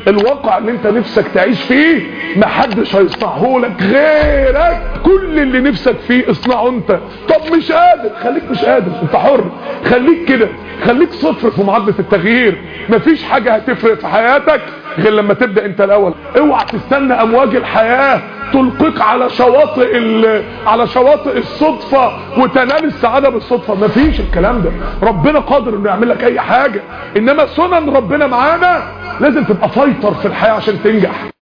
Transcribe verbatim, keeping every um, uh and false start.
الواقع اللي انت نفسك تعيش فيه محدش هيصنعه لك غيرك. كل اللي نفسك فيه اصنعه انت. طب مش قادر، خليك مش قادر، انت حر، خليك كده، خليك صفر في معادلة التغيير. مفيش حاجة هتفرق في حياتك غير لما تبدأ انت الاول. اوعى تستنى امواج الحياة تلقيك على شواطئ على شواطئ الصدفة وتنال السعادة بالصدفة. مفيش الكلام ده. ربنا قادر انه يعمل لك اي حاجة، انما سنن ربنا معانا لازم تبقى فايتر في الحياة عشان تنجح.